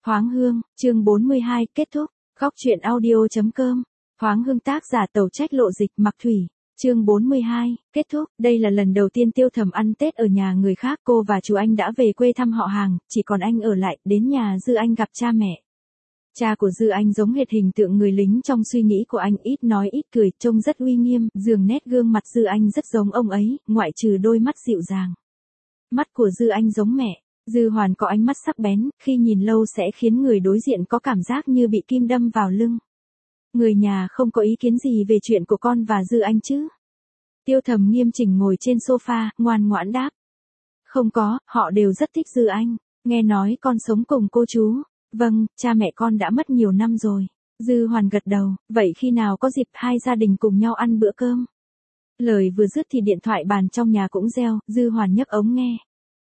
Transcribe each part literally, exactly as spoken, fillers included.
Thoáng Hương, chương bốn mươi hai, kết thúc. Góc truyện audio.com. Thoáng Hương tác giả Tẩu Trách Lộ Dịch Mặc Thủy. Chương bốn mươi hai, kết thúc. Đây là lần đầu tiên Tiêu Thầm ăn Tết ở nhà người khác. Cô và chú anh đã về quê thăm họ hàng, chỉ còn anh ở lại, đến nhà Dư Anh gặp cha mẹ. Cha của Dư Anh giống hệt hình tượng người lính trong suy nghĩ của anh, ít nói ít cười, trông rất uy nghiêm, dường nét gương mặt Dư Anh rất giống ông ấy, ngoại trừ đôi mắt dịu dàng. Mắt của Dư Anh giống mẹ. Dư Hoàn có ánh mắt sắc bén, khi nhìn lâu sẽ khiến người đối diện có cảm giác như bị kim đâm vào lưng. Người nhà không có ý kiến gì về chuyện của con và Dư Anh chứ? Tiêu Thầm nghiêm chỉnh ngồi trên sofa, ngoan ngoãn đáp. Không có, họ đều rất thích Dư Anh. Nghe nói con sống cùng cô chú. Vâng, cha mẹ con đã mất nhiều năm rồi. Dư Hoàn gật đầu, vậy khi nào có dịp hai gia đình cùng nhau ăn bữa cơm? Lời vừa dứt thì điện thoại bàn trong nhà cũng reo, Dư Hoàn nhấc ống nghe.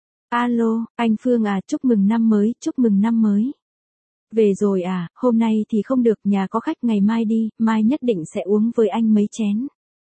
Alo, anh Phương à, chúc mừng năm mới, chúc mừng năm mới. Về rồi à, hôm nay thì không được, nhà có khách, ngày mai đi, mai nhất định sẽ uống với anh mấy chén.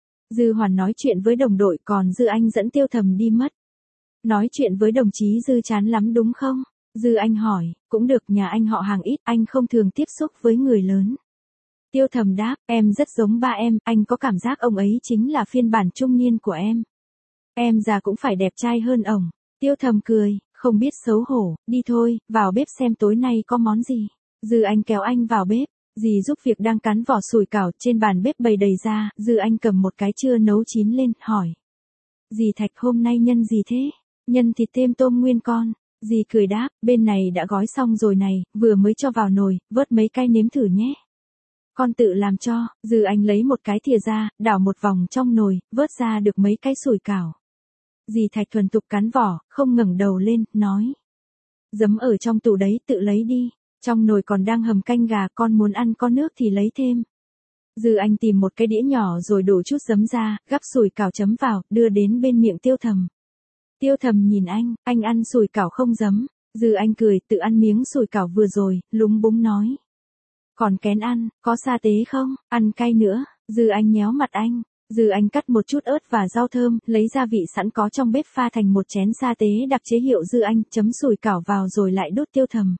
Dư Hoàn nói chuyện với đồng đội, còn Dư Anh dẫn Tiêu Thầm đi mất. Nói chuyện với đồng chí Dư chán lắm đúng không? Dư Anh hỏi, cũng được, nhà anh họ hàng ít, anh không thường tiếp xúc với người lớn. Tiêu Thầm đáp, em rất giống ba em, anh có cảm giác ông ấy chính là phiên bản trung niên của em. Em già cũng phải đẹp trai hơn ổng. Tiêu Thầm cười, không biết xấu hổ, đi thôi, vào bếp xem tối nay có món gì. Dư Anh kéo anh vào bếp, dì giúp việc đang cắn vỏ sủi cảo, trên bàn bếp bày đầy ra, Dư Anh cầm một cái chưa nấu chín lên, hỏi. Dì Thạch hôm nay nhân gì thế? Nhân thịt thêm tôm nguyên con. Dì cười đáp, bên này đã gói xong rồi này, vừa mới cho vào nồi, vớt mấy cái nếm thử nhé. Con tự làm cho. Dư Anh lấy một cái thìa ra, đảo một vòng trong nồi, vớt ra được mấy cái sủi cảo. Dì Thạch thuần thục cắn vỏ, không ngẩng đầu lên, nói. Giấm ở trong tủ đấy, tự lấy đi. Trong nồi còn đang hầm canh gà, con muốn ăn có nước thì lấy thêm. Dư Anh tìm một cái đĩa nhỏ rồi đổ chút giấm ra, gắp sủi cảo chấm vào, đưa đến bên miệng Tiêu Thầm. Tiêu Thầm nhìn anh, anh ăn sủi cảo không giấm. Dư Anh cười, tự ăn miếng sủi cảo vừa rồi, lúng búng nói. Còn kén ăn, có sa tế không, ăn cay nữa. Dư Anh nhéo mặt anh. Dư Anh cắt một chút ớt và rau thơm, lấy gia vị sẵn có trong bếp pha thành một chén sa tế đặc chế hiệu Dư Anh, chấm sủi cảo vào rồi lại đút Tiêu Thầm.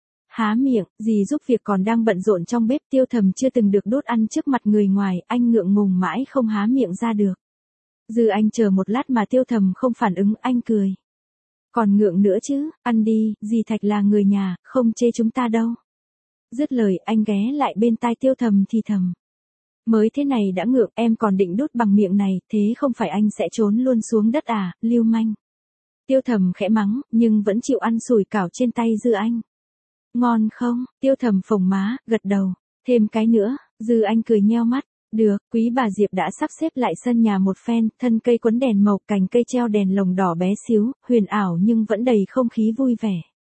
Há miệng, dì giúp việc còn đang bận rộn trong bếp, Tiêu Thầm chưa từng được đút ăn trước mặt người ngoài, anh ngượng ngùng mãi không há miệng ra được. Dư Anh chờ một lát mà Tiêu Thầm không phản ứng, anh cười. Còn ngượng nữa chứ, ăn đi, dì Thạch là người nhà, không chê chúng ta đâu. Dứt lời, anh ghé lại bên tai Tiêu Thầm thì thầm. Mới thế này đã ngượng, em còn định đút bằng miệng này, thế không phải anh sẽ trốn luôn xuống đất à, lưu manh. Tiêu Thầm khẽ mắng, nhưng vẫn chịu ăn sủi cảo trên tay Dư Anh. Ngon không? Tiêu Thầm phồng má, gật đầu. Thêm cái nữa. Dư Anh cười nheo mắt. Được, Quý bà Diệp đã sắp xếp lại sân nhà một phen, thân cây quấn đèn màu, cành cây treo đèn lồng đỏ bé xíu, huyền ảo nhưng vẫn đầy không khí vui vẻ.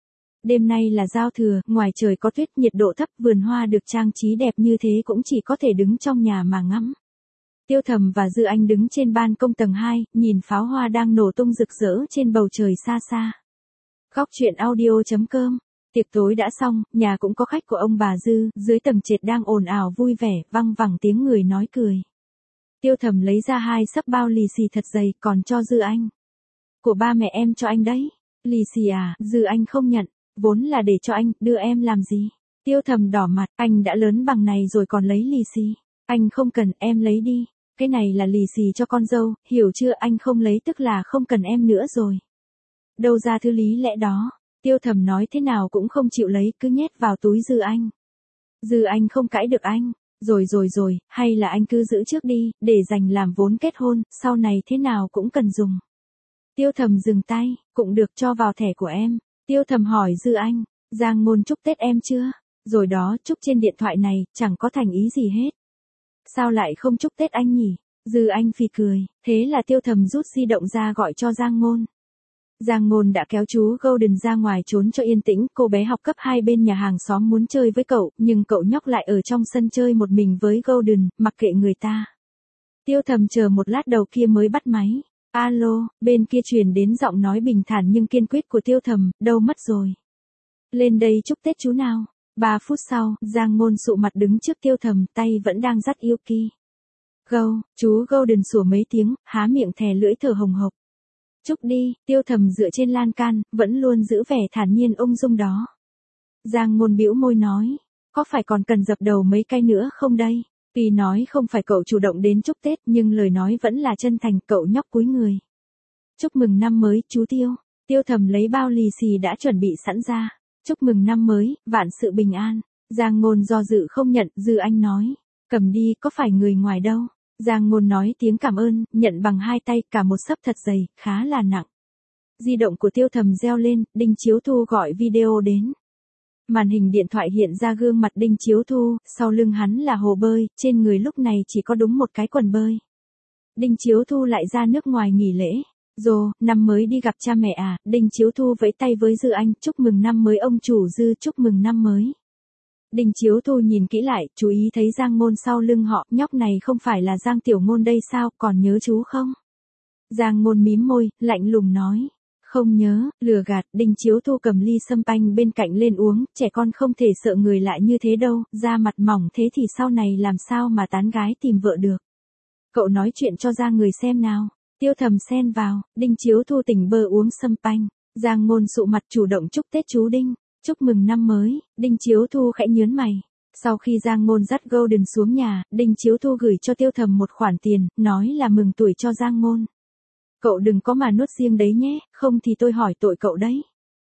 Đêm nay là giao thừa, ngoài trời có tuyết, nhiệt độ thấp, vườn hoa được trang trí đẹp như thế cũng chỉ có thể đứng trong nhà mà ngắm. Tiêu Thầm và Dư Anh đứng trên ban công tầng hai, nhìn pháo hoa đang nổ tung rực rỡ trên bầu trời xa xa. Góc truyện audio.com. Tiệc tối đã xong, nhà cũng có khách của ông bà Dư, dưới tầng trệt đang ồn ào vui vẻ, văng vẳng tiếng người nói cười. Tiêu Thầm lấy ra hai xấp bao lì xì thật dày, còn cho Dư Anh. Của ba mẹ em cho anh đấy. Lì xì à, Dư Anh không nhận, vốn là để cho anh, đưa em làm gì? Tiêu Thầm đỏ mặt, anh đã lớn bằng này rồi còn lấy lì xì. Anh không cần, em lấy đi. Cái này là lì xì cho con dâu, hiểu chưa, anh không lấy tức là không cần em nữa rồi. Đâu ra thứ lý lẽ đó. Tiêu Thầm nói thế nào cũng không chịu lấy, cứ nhét vào túi Dư Anh. Dư Anh không cãi được anh. Rồi rồi rồi, hay là anh cứ giữ trước đi, để dành làm vốn kết hôn, sau này thế nào cũng cần dùng. Tiêu Thầm dừng tay, cũng được, cho vào thẻ của em. Tiêu Thầm hỏi Dư Anh, Giang Ngôn chúc Tết em chưa? Rồi đó, chúc trên điện thoại này, chẳng có thành ý gì hết. Sao lại không chúc Tết anh nhỉ? Dư Anh phì cười, thế là Tiêu Thầm rút di động ra gọi cho Giang Ngôn. Giang Ngôn đã kéo chú Golden ra ngoài trốn cho yên tĩnh, cô bé học cấp hai bên nhà hàng xóm muốn chơi với cậu, nhưng cậu nhóc lại ở trong sân chơi một mình với Golden, mặc kệ người ta. Tiêu Thầm chờ một lát đầu kia mới bắt máy. Alo, bên kia truyền đến giọng nói bình thản nhưng kiên quyết của Tiêu Thầm, đâu mất rồi. Lên đây chúc Tết chú nào. Ba phút sau, Giang Ngôn sụ mặt đứng trước Tiêu Thầm, tay vẫn đang dắt Yuki. Gâu, chú Golden sủa mấy tiếng, há miệng thè lưỡi thở hồng hộc. Chúc đi, Tiêu Thầm dựa trên lan can, vẫn luôn giữ vẻ thản nhiên ung dung đó. Giang Ngôn bĩu môi nói, có phải còn cần dập đầu mấy cái nữa không đây? Tuy nói không phải cậu chủ động đến chúc Tết nhưng lời nói vẫn là chân thành, cậu nhóc cúi người. Chúc mừng năm mới, chú Tiêu. Tiêu Thầm lấy bao lì xì đã chuẩn bị sẵn ra. Chúc mừng năm mới, vạn sự bình an. Giang Ngôn do dự không nhận, Dư Anh nói, cầm đi, có phải người ngoài đâu. Giang Ngôn nói tiếng cảm ơn, nhận bằng hai tay, cả một xấp thật dày, khá là nặng. Di động của Tiêu Thầm reo lên, Đinh Chiếu Thu gọi video đến. Màn hình điện thoại hiện ra gương mặt Đinh Chiếu Thu, sau lưng hắn là hồ bơi, trên người lúc này chỉ có đúng một cái quần bơi. Đinh Chiếu Thu lại ra nước ngoài nghỉ lễ. Dồ, năm mới đi gặp cha mẹ à? Đinh Chiếu Thu vẫy tay với Dư Anh, chúc mừng năm mới ông chủ Dư, chúc mừng năm mới. Đinh Chiếu Thu nhìn kỹ lại, chú ý thấy Giang Ngôn sau lưng họ, nhóc này không phải là Giang Tiểu Ngôn đây sao, còn nhớ chú không? Giang Ngôn mím môi, lạnh lùng nói. Không nhớ, lừa gạt. Đinh Chiếu Thu cầm ly sâm panh bên cạnh lên uống, trẻ con không thể sợ người lại như thế đâu, da mặt mỏng thế thì sau này làm sao mà tán gái tìm vợ được. Cậu nói chuyện cho ra người xem nào. Tiêu Thầm xen vào, Đinh Chiếu Thu tỉnh bơ uống sâm panh. Giang Ngôn sụ mặt chủ động chúc Tết chú Đinh. Chúc mừng năm mới. Đinh Chiếu Thu khẽ nhớn mày. Sau khi Giang Ngôn dắt Golden xuống nhà, Đinh Chiếu Thu gửi cho Tiêu Thầm một khoản tiền, nói là mừng tuổi cho Giang Ngôn. Cậu đừng có mà nuốt riêng đấy nhé, không thì tôi hỏi tội cậu đấy.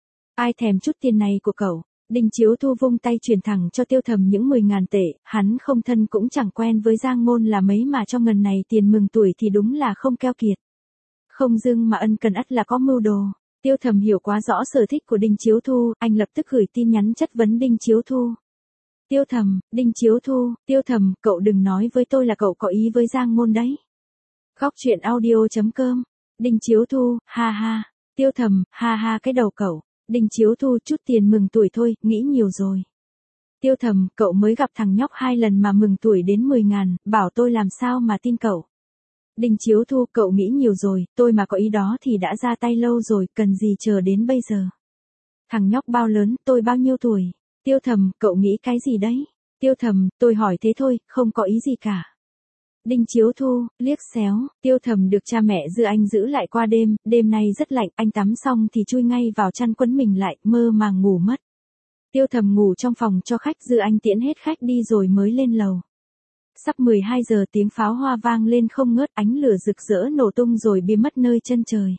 Ai thèm chút tiền này của cậu. Đinh Chiếu Thu vung tay chuyển thẳng cho Tiêu Thầm những mười ngàn tệ, hắn không thân cũng chẳng quen với Giang Ngôn là mấy mà cho ngần này tiền mừng tuổi thì đúng là không keo kiệt. Không dưng mà ân cần ắt là có mưu đồ. Tiêu Thầm hiểu quá rõ sở thích của Đinh Chiếu Thu, anh lập tức gửi tin nhắn chất vấn Đinh Chiếu Thu. Tiêu Thầm, Đinh Chiếu Thu, Tiêu Thầm, cậu đừng nói với tôi là cậu có ý với Giang Ngôn đấy. Góc truyện audio chấm com. Đinh Chiếu Thu, ha ha. Tiêu Thầm, ha ha cái đầu cậu. Đinh Chiếu Thu, chút tiền mừng tuổi thôi, nghĩ nhiều rồi. Tiêu Thầm, cậu mới gặp thằng nhóc hai lần mà mừng tuổi đến mười ngàn, bảo tôi làm sao mà tin cậu. Đinh Chiếu Thu, cậu nghĩ nhiều rồi, tôi mà có ý đó thì đã ra tay lâu rồi, cần gì chờ đến bây giờ. Thằng nhóc bao lớn, tôi bao nhiêu tuổi. Tiêu Thầm, cậu nghĩ cái gì đấy. Tiêu Thầm, tôi hỏi thế thôi, không có ý gì cả. Đinh Chiếu Thu, liếc xéo, Tiêu Thầm được cha mẹ Dư Anh giữ lại qua đêm, đêm nay rất lạnh, anh tắm xong thì chui ngay vào chăn quấn mình lại, mơ màng ngủ mất. Tiêu Thầm ngủ trong phòng cho khách, Dư Anh tiễn hết khách đi rồi mới lên lầu. Sắp mười hai giờ tiếng pháo hoa vang lên không ngớt, ánh lửa rực rỡ nổ tung rồi biến mất nơi chân trời.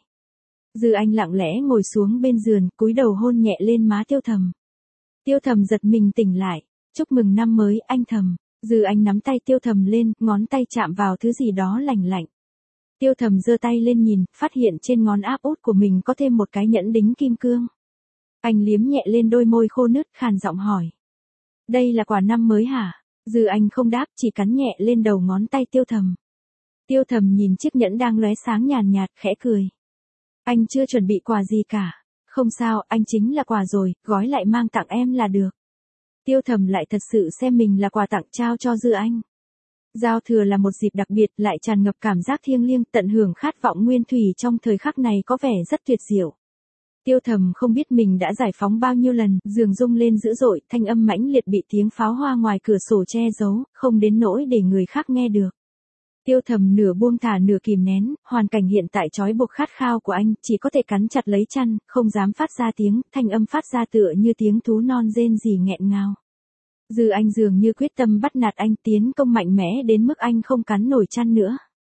Dư Anh lặng lẽ ngồi xuống bên giường, cúi đầu hôn nhẹ lên má Tiêu Thầm. Tiêu Thầm giật mình tỉnh lại, chúc mừng năm mới anh Thầm. Dư Anh nắm tay Tiêu Thầm lên, ngón tay chạm vào thứ gì đó lành lạnh. Tiêu Thầm giơ tay lên nhìn, phát hiện trên ngón áp út của mình có thêm một cái nhẫn đính kim cương. Anh liếm nhẹ lên đôi môi khô nứt, khàn giọng hỏi. Đây là quà năm mới hả? Dư Anh không đáp, chỉ cắn nhẹ lên đầu ngón tay Tiêu Thầm. Tiêu Thầm nhìn chiếc nhẫn đang lóe sáng nhàn nhạt, khẽ cười. Anh chưa chuẩn bị quà gì cả. Không sao, anh chính là quà rồi, gói lại mang tặng em là được. Tiêu Thầm lại thật sự xem mình là quà tặng trao cho Dư Anh. Giao thừa là một dịp đặc biệt, lại tràn ngập cảm giác thiêng liêng, tận hưởng khát vọng nguyên thủy trong thời khắc này có vẻ rất tuyệt diệu. Tiêu Thầm không biết mình đã giải phóng bao nhiêu lần, giường rung lên dữ dội, thanh âm mãnh liệt bị tiếng pháo hoa ngoài cửa sổ che giấu, không đến nỗi để người khác nghe được. Tiêu Thầm nửa buông thả nửa kìm nén, hoàn cảnh hiện tại trói buộc khát khao của anh, chỉ có thể cắn chặt lấy chăn, không dám phát ra tiếng, thanh âm phát ra tựa như tiếng thú non rên rỉ nghẹn ngào. Dư Anh dường như quyết tâm bắt nạt anh, tiến công mạnh mẽ đến mức anh không cắn nổi chăn nữa.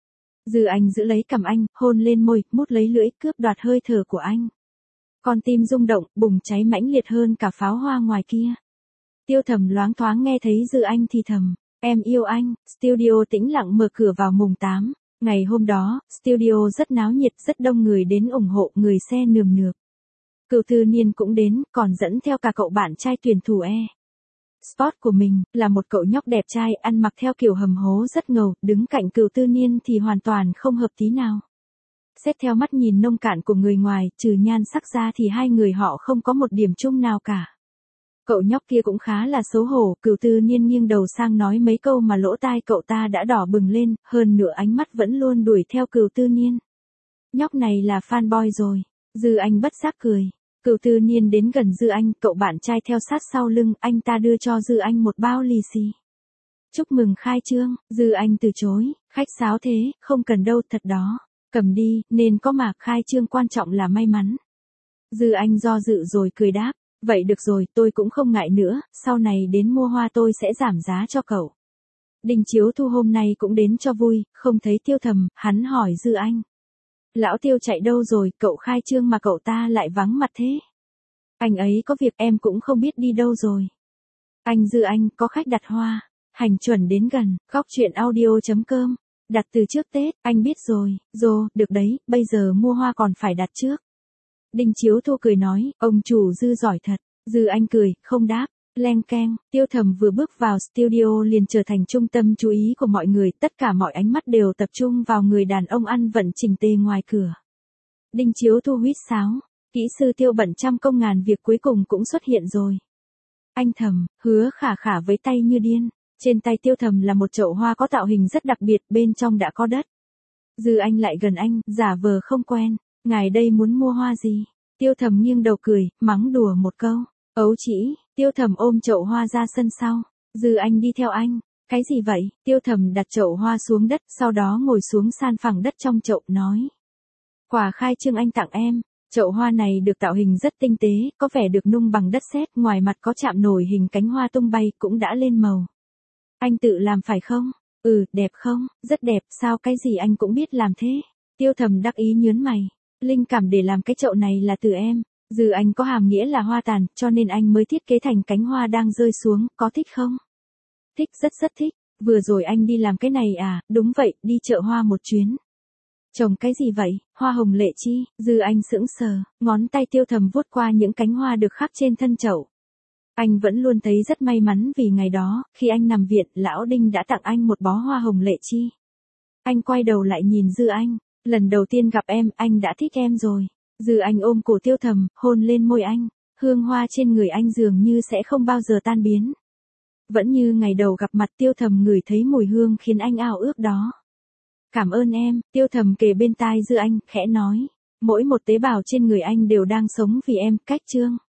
Dư Anh giữ lấy cằm anh, hôn lên môi, mút lấy lưỡi, cướp đoạt hơi thở của anh. Con tim rung động, bùng cháy mãnh liệt hơn cả pháo hoa ngoài kia. Tiêu Thầm loáng thoáng nghe thấy Dư Anh thì thầm. Em yêu anh. Studio tĩnh lặng mở cửa vào mùng tám. Ngày hôm đó, studio rất náo nhiệt, rất đông người đến ủng hộ, người xe nườm nượp. Cửu Tư Niên cũng đến, còn dẫn theo cả cậu bạn trai tuyển thủ E. Sport của mình, là một cậu nhóc đẹp trai, ăn mặc theo kiểu hầm hố rất ngầu, đứng cạnh Cửu Tư Niên thì hoàn toàn không hợp tí nào. Xét theo mắt nhìn nông cạn của người ngoài, trừ nhan sắc ra thì hai người họ không có một điểm chung nào cả. Cậu nhóc kia cũng khá là xấu hổ, Cửu Tư Niên nghiêng đầu sang nói mấy câu mà lỗ tai cậu ta đã đỏ bừng lên, hơn nữa ánh mắt vẫn luôn đuổi theo Cửu Tư Niên. Nhóc này là fanboy rồi. Dư Anh bất giác cười. Cửu Tư Niên đến gần Dư Anh, cậu bạn trai theo sát sau lưng, anh ta đưa cho Dư Anh một bao lì xì. Chúc mừng khai trương. Dư Anh từ chối, khách sáo thế, không cần đâu, thật đó. Cầm đi, nên có mà, khai trương quan trọng là may mắn. Dư Anh do dự rồi cười đáp. Vậy được rồi, tôi cũng không ngại nữa, sau này đến mua hoa tôi sẽ giảm giá cho cậu. Đinh Chiếu Thu hôm nay cũng đến cho vui, không thấy Tiêu Thầm, hắn hỏi Dư Anh. Lão Tiêu chạy đâu rồi, cậu khai trương mà cậu ta lại vắng mặt thế. Anh ấy có việc em cũng không biết đi đâu rồi. Anh Dư Anh, có khách đặt hoa. Hành chuẩn đến gần, góc chuyện audio.com. Đặt từ trước Tết, anh biết rồi, rồi, được đấy, bây giờ mua hoa còn phải đặt trước. Đinh Chiếu Thu cười nói, ông chủ Dư giỏi thật. Dư Anh cười, không đáp. Leng keng, Tiêu Thầm vừa bước vào studio liền trở thành trung tâm chú ý của mọi người, tất cả mọi ánh mắt đều tập trung vào người đàn ông ăn vận chỉnh tề ngoài cửa. Đinh Chiếu Thu huýt sáo, kỹ sư Tiêu bận trăm công ngàn việc cuối cùng cũng xuất hiện rồi. Anh Thầm, Hứa Khả Khả với tay như điên, trên tay Tiêu Thầm là một chậu hoa có tạo hình rất đặc biệt, bên trong đã có đất. Dư Anh lại gần anh, giả vờ không quen, ngài đây muốn mua hoa gì? Tiêu Thầm nghiêng đầu cười, mắng đùa một câu. Ấu chỉ, Tiêu Thầm ôm chậu hoa ra sân sau. Dư Anh đi theo anh. Cái gì vậy? Tiêu Thầm đặt chậu hoa xuống đất, sau đó ngồi xuống san phẳng đất trong chậu, nói. Quà khai trương anh tặng em. Chậu hoa này được tạo hình rất tinh tế, có vẻ được nung bằng đất sét, ngoài mặt có chạm nổi hình cánh hoa tung bay, cũng đã lên màu. Anh tự làm phải không? Ừ, đẹp không? Rất đẹp, sao cái gì anh cũng biết làm thế? Tiêu Thầm đắc ý nhớn mày. Linh cảm để làm cái chậu này là từ em. Dư Anh có hàm nghĩa là hoa tàn, cho nên anh mới thiết kế thành cánh hoa đang rơi xuống, có thích không? Thích, rất rất thích. Vừa rồi anh đi làm cái này à? Đúng vậy, đi chợ hoa một chuyến. Trồng cái gì vậy? Hoa hồng lệ chi? Dư Anh sững sờ, ngón tay Tiêu Thầm vuốt qua những cánh hoa được khắc trên thân chậu. Anh vẫn luôn thấy rất may mắn vì ngày đó, khi anh nằm viện, lão Đinh đã tặng anh một bó hoa hồng lệ chi. Anh quay đầu lại nhìn Dư Anh, lần đầu tiên gặp em, anh đã thích em rồi. Dư Anh ôm cổ Tiêu Thầm, hôn lên môi anh, hương hoa trên người anh dường như sẽ không bao giờ tan biến. Vẫn như ngày đầu gặp mặt, Tiêu Thầm ngửi thấy mùi hương khiến anh ao ước đó. Cảm ơn em, Tiêu Thầm kề bên tai Dư Anh, khẽ nói. Mỗi một tế bào trên người anh đều đang sống vì em, cách chương.